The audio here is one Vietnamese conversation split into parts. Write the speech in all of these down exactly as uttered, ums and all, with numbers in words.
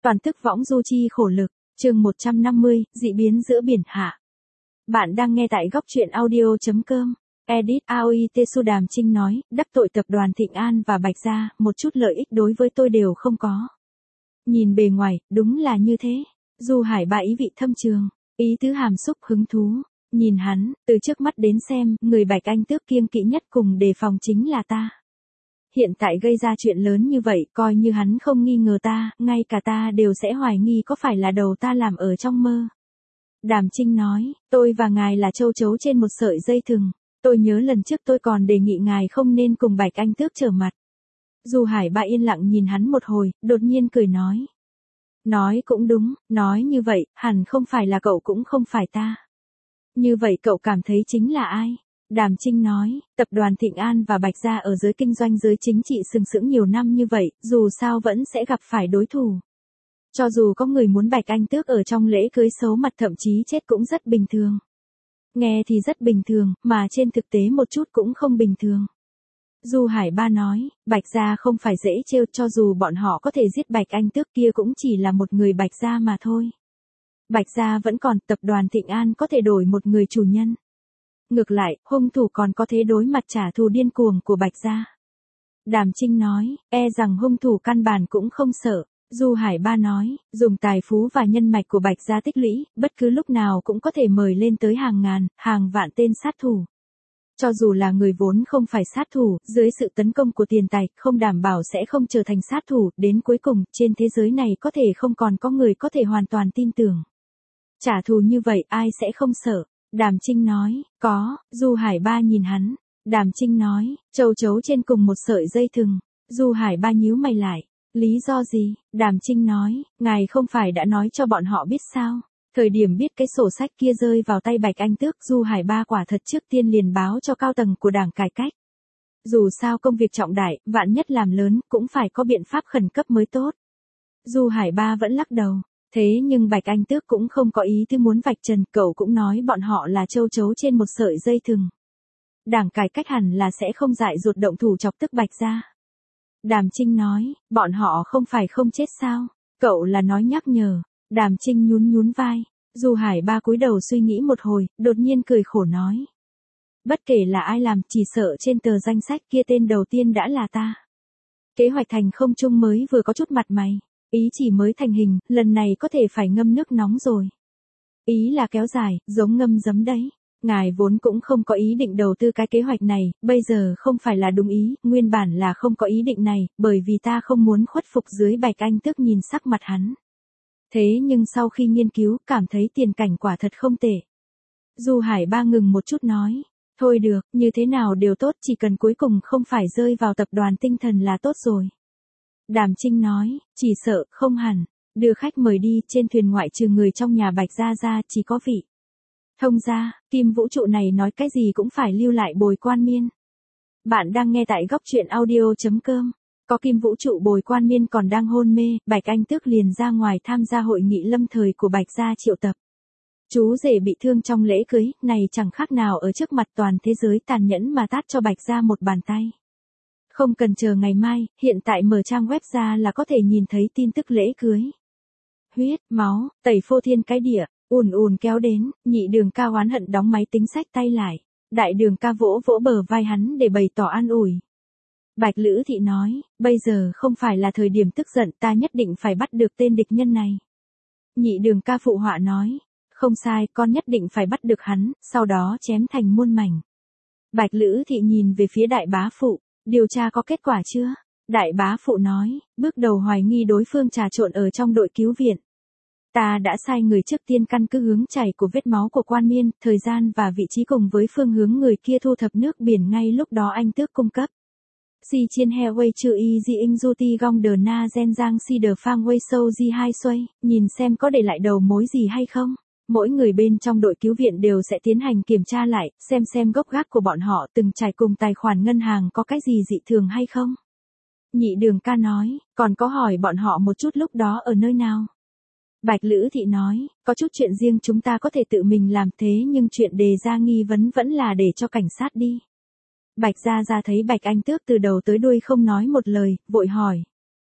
Toàn tức võng du chi khổ lực, chương một trăm năm mươi, dị biến giữa biển hạ. Bạn đang nghe tại góc truyện audio.com. Edit a o i Tetsu Đàm Trinh nói, đắc tội tập đoàn Thịnh An và Bạch Gia, một chút lợi ích đối với tôi đều không có. Nhìn bề ngoài, đúng là như thế. Du Hải Ba ý vị thâm trường, ý tứ hàm xúc hứng thú. Nhìn hắn, từ trước mắt đến xem, người Bạch Anh Tước kiêng kỵ nhất cùng đề phòng chính là ta. Hiện tại gây ra chuyện lớn như vậy, coi như hắn không nghi ngờ ta, ngay cả ta đều sẽ hoài nghi có phải là đầu ta làm ở trong mơ. Đàm Trinh nói, tôi và ngài là châu chấu trên một sợi dây thừng. Tôi nhớ lần trước tôi còn đề nghị ngài không nên cùng Bạch Anh Tước trở mặt. Du Hải Ba yên lặng nhìn hắn một hồi, đột nhiên cười nói. Nói cũng đúng, nói như vậy, hẳn không phải là cậu cũng không phải ta. Như vậy cậu cảm thấy chính là ai? Đàm Trinh nói, tập đoàn Thịnh An và Bạch Gia ở giới kinh doanh giới chính trị sừng sững nhiều năm như vậy, dù sao vẫn sẽ gặp phải đối thủ. Cho dù có người muốn Bạch Anh Tước ở trong lễ cưới xấu mặt thậm chí chết cũng rất bình thường. Nghe thì rất bình thường, mà trên thực tế một chút cũng không bình thường. Du Hải Ba nói, Bạch Gia không phải dễ trêu, cho dù bọn họ có thể giết Bạch Anh Tước kia cũng chỉ là một người Bạch Gia mà thôi. Bạch Gia vẫn còn, tập đoàn Thịnh An có thể đổi một người chủ nhân. Ngược lại, hung thủ còn có thể đối mặt trả thù điên cuồng của Bạch Gia. Đàm Trinh nói, e rằng hung thủ căn bản cũng không sợ. Du Hải Ba nói, dùng tài phú và nhân mạch của Bạch Gia tích lũy, bất cứ lúc nào cũng có thể mời lên tới hàng ngàn, hàng vạn tên sát thủ. Cho dù là người vốn không phải sát thủ, dưới sự tấn công của tiền tài, không đảm bảo sẽ không trở thành sát thủ, đến cuối cùng, trên thế giới này có thể không còn có người có thể hoàn toàn tin tưởng. Trả thù như vậy, ai sẽ không sợ? Đàm Trinh nói, có. Du Hải Ba nhìn hắn. Đàm Trinh nói, châu chấu trên cùng một sợi dây thừng. Du Hải Ba nhíu mày lại. Lý do gì? Đàm Trinh nói, ngài không phải đã nói cho bọn họ biết sao? Thời điểm biết cái sổ sách kia rơi vào tay Bạch Anh Tước, Du Hải Ba quả thật trước tiên liền báo cho cao tầng của đảng cải cách. Dù sao công việc trọng đại, vạn nhất làm lớn, cũng phải có biện pháp khẩn cấp mới tốt. Du Hải Ba vẫn lắc đầu. Thế nhưng Bạch Anh Tước cũng không có ý tư muốn vạch trần, cậu cũng nói bọn họ là châu chấu trên một sợi dây thừng. Đảng cải cách hẳn là sẽ không dại dột động thủ chọc tức Bạch Gia. Đàm Trinh nói, bọn họ không phải không chết sao? Cậu là nói nhắc nhở. Đàm Trinh nhún nhún vai. Du Hải Ba cúi đầu suy nghĩ một hồi, đột nhiên cười khổ nói. Bất kể là ai làm, chỉ sợ trên tờ danh sách kia tên đầu tiên đã là ta. Kế hoạch thành không trung mới vừa có chút mặt mày. Ý chỉ mới thành hình, lần này có thể phải ngâm nước nóng rồi. Ý là kéo dài, giống ngâm giấm đấy. Ngài vốn cũng không có ý định đầu tư cái kế hoạch này, bây giờ không phải là đúng ý, nguyên bản là không có ý định này, bởi vì ta không muốn khuất phục dưới Bạch Anh Tước nhìn sắc mặt hắn. Thế nhưng sau khi nghiên cứu, cảm thấy tiền cảnh quả thật không tệ. Du Hải Ba ngừng một chút nói, thôi được, như thế nào đều tốt, chỉ cần cuối cùng không phải rơi vào tập đoàn tinh thần là tốt rồi. Đàm Trinh nói, chỉ sợ, không hẳn, đưa khách mời đi, trên thuyền ngoại trừ người trong nhà Bạch Gia ra, chỉ có vị. Thông gia, Kim Vũ Trụ này nói cái gì cũng phải lưu lại bồi quan miên. Bạn đang nghe tại góc truyện audio.com, có Kim Vũ Trụ bồi quan miên còn đang hôn mê, Bạch Anh Tước liền ra ngoài tham gia hội nghị lâm thời của Bạch Gia triệu tập. Chú rể bị thương trong lễ cưới, này chẳng khác nào ở trước mặt toàn thế giới tàn nhẫn mà tát cho Bạch Gia một bàn tay. Không cần chờ ngày mai, hiện tại mở trang web ra là có thể nhìn thấy tin tức lễ cưới. Huyết, máu, tẩy phô thiên cái địa, ùn ùn kéo đến, Nhị Đường Ca oán hận đóng máy tính sách tay lại. Đại Đường Ca vỗ vỗ bờ vai hắn để bày tỏ an ủi. Bạch Lữ Thị nói, bây giờ không phải là thời điểm tức giận, ta nhất định phải bắt được tên địch nhân này. Nhị Đường Ca phụ họa nói, không sai, con nhất định phải bắt được hắn, sau đó chém thành muôn mảnh. Bạch Lữ Thị nhìn về phía Đại Bá Phụ. Điều tra có kết quả chưa? Đại Bá Phụ nói, bước đầu hoài nghi đối phương trà trộn ở trong đội cứu viện. Ta đã sai người trước tiên căn cứ hướng chảy của vết máu của quan miên, thời gian và vị trí cùng với phương hướng người kia thu thập nước biển ngay lúc đó anh Tước cung cấp. Si chiên heo wei chư y di inh du ti gong đờ na gen giang si đờ phang wei sâu di hai xuây, nhìn xem có để lại đầu mối gì hay không. Mỗi người bên trong đội cứu viện đều sẽ tiến hành kiểm tra lại, xem xem gốc gác của bọn họ từng trải cùng tài khoản ngân hàng có cái gì dị thường hay không. Nhị Đường Ca nói, còn có hỏi bọn họ một chút lúc đó ở nơi nào. Bạch Lữ Thị nói, có chút chuyện riêng chúng ta có thể tự mình làm thế nhưng chuyện đề ra nghi vấn vẫn là để cho cảnh sát đi. Bạch Gia Gia thấy Bạch Anh Tước từ đầu tới đuôi không nói một lời, vội hỏi.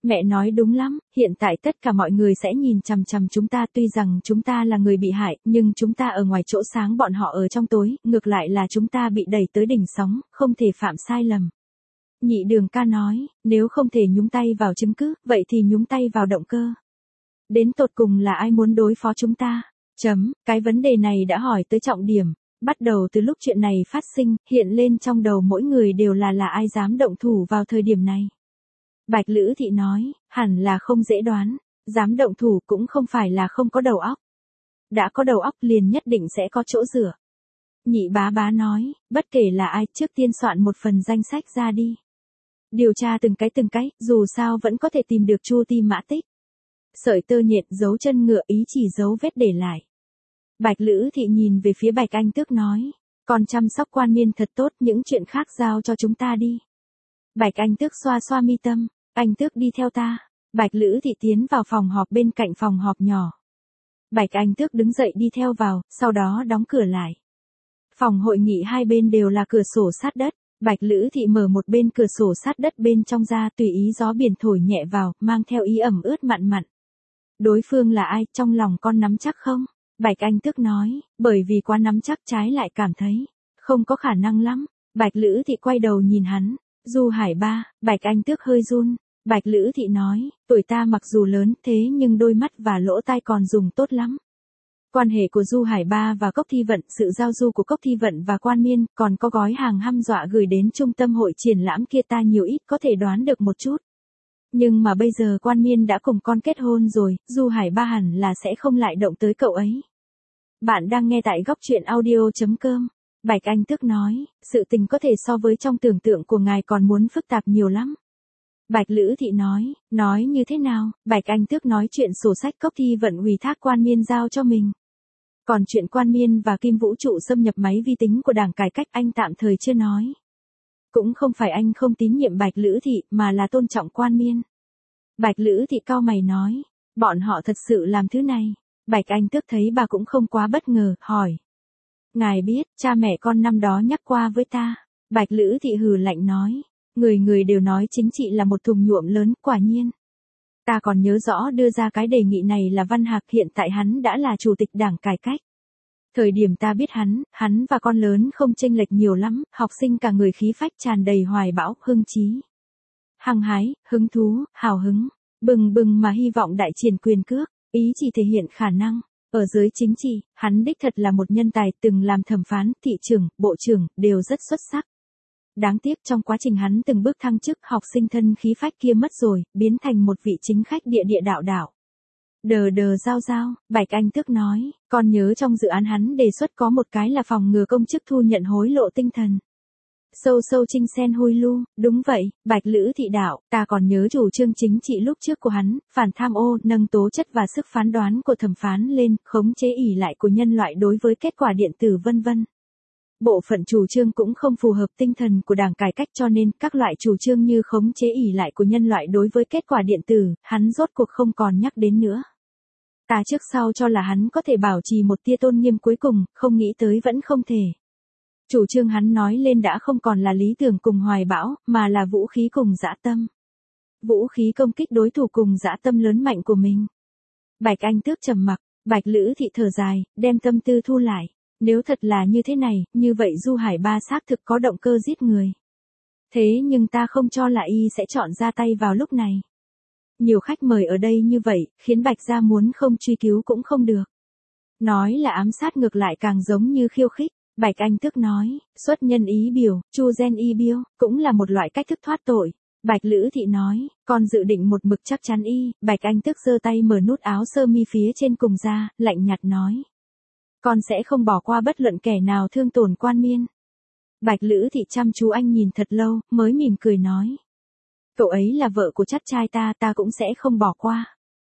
Mẹ nói đúng lắm, hiện tại tất cả mọi người sẽ nhìn chằm chằm chúng ta, tuy rằng chúng ta là người bị hại, nhưng chúng ta ở ngoài chỗ sáng, bọn họ ở trong tối, ngược lại là chúng ta bị đẩy tới đỉnh sóng, không thể phạm sai lầm. Nhị Đường ca nói, nếu không thể nhúng tay vào chứng cứ, vậy thì nhúng tay vào động cơ. Đến tột cùng là ai muốn đối phó chúng ta? Chấm, cái vấn đề này đã hỏi tới trọng điểm. Bắt đầu từ lúc chuyện này phát sinh, hiện lên trong đầu mỗi người đều là là ai dám động thủ vào thời điểm này. Bạch Lữ Thị nói, hẳn là không dễ đoán, dám động thủ cũng không phải là không có đầu óc. Đã có đầu óc liền nhất định sẽ có chỗ dựa. Nhị Bá Bá nói, bất kể là ai, trước tiên soạn một phần danh sách ra đi. Điều tra từng cái từng cái, dù sao vẫn có thể tìm được chu ti mã tích. Sợi tơ nhện, dấu chân ngựa, ý chỉ dấu vết để lại. Bạch Lữ Thị nhìn về phía Bạch Anh Tước nói, con chăm sóc Quan Miên thật tốt, những chuyện khác giao cho chúng ta đi. Bạch Anh Tước xoa xoa mi tâm, Anh Tước đi theo ta. Bạch Lữ Thị tiến vào phòng họp bên cạnh phòng họp nhỏ. Bạch Anh Tước đứng dậy đi theo vào, sau đó đóng cửa lại. Phòng hội nghị hai bên đều là cửa sổ sát đất. Bạch Lữ Thị mở một bên cửa sổ sát đất bên trong ra, tùy ý gió biển thổi nhẹ vào, mang theo ý ẩm ướt mặn mặn. Đối phương là ai, trong lòng con nắm chắc không? Bạch Anh Tước nói, bởi vì quá nắm chắc trái lại cảm thấy, không có khả năng lắm. Bạch Lữ Thị quay đầu nhìn hắn, Du Hải Ba. Bạch Anh Tước hơi run. Bạch Lữ Thị nói, tuổi ta mặc dù lớn thế nhưng đôi mắt và lỗ tai còn dùng tốt lắm. Quan hệ của Du Hải Ba và Cốc Thi Vận, sự giao du của Cốc Thi Vận và Quan Miên, còn có gói hàng hăm dọa gửi đến trung tâm hội triển lãm kia, ta nhiều ít có thể đoán được một chút. Nhưng mà bây giờ Quan Miên đã cùng con kết hôn rồi, Du Hải Ba hẳn là sẽ không lại động tới cậu ấy. Bạn đang nghe tại góc truyện audio chấm com. Bạch Anh Tước nói, sự tình có thể so với trong tưởng tượng của ngài còn muốn phức tạp nhiều lắm. Bạch Lữ Thị nói, nói như thế nào? Bạch Anh Tước nói chuyện sổ sách Cốc Thi Vận ủy thác Quan Miên giao cho mình. Còn chuyện Quan Miên và Kim Vũ Trụ xâm nhập máy vi tính của Đảng Cải Cách anh tạm thời chưa nói. Cũng không phải anh không tín nhiệm Bạch Lữ Thị mà là tôn trọng Quan Miên. Bạch Lữ Thị cau mày nói, bọn họ thật sự làm thứ này. Bạch Anh Tước thấy bà cũng không quá bất ngờ, hỏi. Ngài biết, cha mẹ con năm đó nhắc qua với ta. Bạch Lữ Thị hừ lạnh nói, người người đều nói chính trị là một thùng nhuộm lớn, quả nhiên. Ta còn nhớ rõ đưa ra cái đề nghị này là Văn Hạc, hiện tại hắn đã là chủ tịch Đảng Cải Cách. Thời điểm ta biết hắn, hắn và con lớn không chênh lệch nhiều lắm, học sinh cả người khí phách tràn đầy hoài bão, hưng trí. Hăng hái, hứng thú, hào hứng, bừng bừng mà hy vọng đại triển quyền cước, ý chỉ thể hiện khả năng. Ở giới chính trị, hắn đích thật là một nhân tài, từng làm thẩm phán, thị trưởng, bộ trưởng, đều rất xuất sắc. Đáng tiếc trong quá trình hắn từng bước thăng chức, học sinh thân khí phách kia mất rồi, biến thành một vị chính khách địa địa đạo đạo. Đờ đờ giao giao, Bạch Anh Tước nói, con nhớ trong dự án hắn đề xuất có một cái là phòng ngừa công chức thu nhận hối lộ tinh thần. Sâu sâu trinh sen hôi lu, đúng vậy, Bạch Lữ Thị đạo, ta còn nhớ chủ trương chính trị lúc trước của hắn, phản tham ô, nâng tố chất và sức phán đoán của thẩm phán lên, khống chế ỷ lại của nhân loại đối với kết quả điện tử vân vân. Bộ phận chủ trương cũng không phù hợp tinh thần của Đảng Cải Cách, cho nên các loại chủ trương như khống chế ỷ lại của nhân loại đối với kết quả điện tử, hắn rốt cuộc không còn nhắc đến nữa. Ta trước sau cho là hắn có thể bảo trì một tia tôn nghiêm, cuối cùng, không nghĩ tới vẫn không thể. Chủ trương hắn nói lên đã không còn là lý tưởng cùng hoài bão, mà là vũ khí cùng dã tâm. Vũ khí công kích đối thủ cùng dã tâm lớn mạnh của mình. Bạch Anh Tước trầm mặc, Bạch Lữ Thị thở dài, đem tâm tư thu lại. Nếu thật là như thế này, như vậy Du Hải Ba xác thực có động cơ giết người. Thế nhưng ta không cho là y sẽ chọn ra tay vào lúc này. Nhiều khách mời ở đây như vậy, khiến Bạch gia muốn không truy cứu cũng không được. Nói là ám sát ngược lại càng giống như khiêu khích. Bạch Anh Tước nói, xuất nhân ý biểu, chu gen y biêu, cũng là một loại cách thức thoát tội. Bạch Lữ Thị nói, con dự định một mực chắc chắn y. Bạch Anh Tước giơ tay mở nút áo sơ mi phía trên cùng ra, lạnh nhạt nói. Con sẽ không bỏ qua bất luận kẻ nào thương tổn Quan Miên. Bạch Lữ Thị chăm chú anh nhìn thật lâu, mới mỉm cười nói. Cậu ấy là vợ của chắt trai ta, ta cũng sẽ không bỏ qua.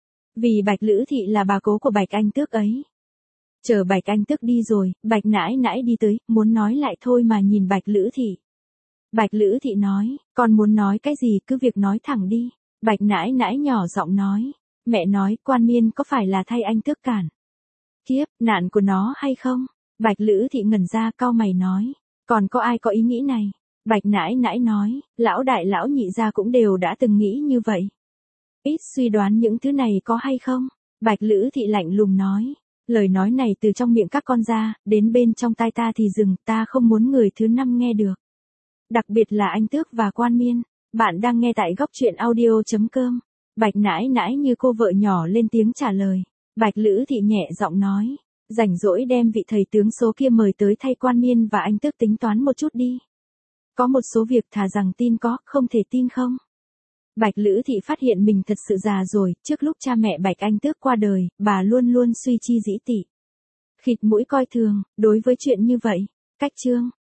Vì Bạch Lữ Thị là bà cố của Bạch Anh Tước ấy. Chờ Bạch Anh Tước đi rồi, Bạch nãi nãi đi tới, muốn nói lại thôi mà nhìn Bạch Lữ Thị. Bạch Lữ Thị nói, con muốn nói cái gì cứ việc nói thẳng đi. Bạch nãi nãi nhỏ giọng nói, mẹ nói Quan Miên có phải là thay anh Tước cản. Kiếp, nạn của nó hay không? Bạch Lữ Thị ngẩn ra, cau mày nói, còn có ai có ý nghĩ này? Bạch nãi nãi nói, lão đại lão nhị gia cũng đều đã từng nghĩ như vậy. Ít suy đoán những thứ này có hay không? Bạch Lữ Thị lạnh lùng nói. Lời nói này từ trong miệng các con ra, đến bên trong tai ta thì dừng, ta không muốn người thứ năm nghe được. Đặc biệt là anh Tước và Quan Miên. Bạn đang nghe tại góc truyện audio.com. Bạch nãi nãi như cô vợ nhỏ lên tiếng trả lời. Bạch Lữ Thị nhẹ giọng nói. Rảnh rỗi đem vị thầy tướng số kia mời tới thay Quan Miên và anh Tước tính toán một chút đi. Có một số việc thà rằng tin có, không thể tin không. Bạch Lữ Thị phát hiện mình thật sự già rồi, trước lúc cha mẹ Bạch Anh Tước qua đời, bà luôn luôn suy chi dĩ tị. Khịt mũi coi thường, đối với chuyện như vậy. Cách chương.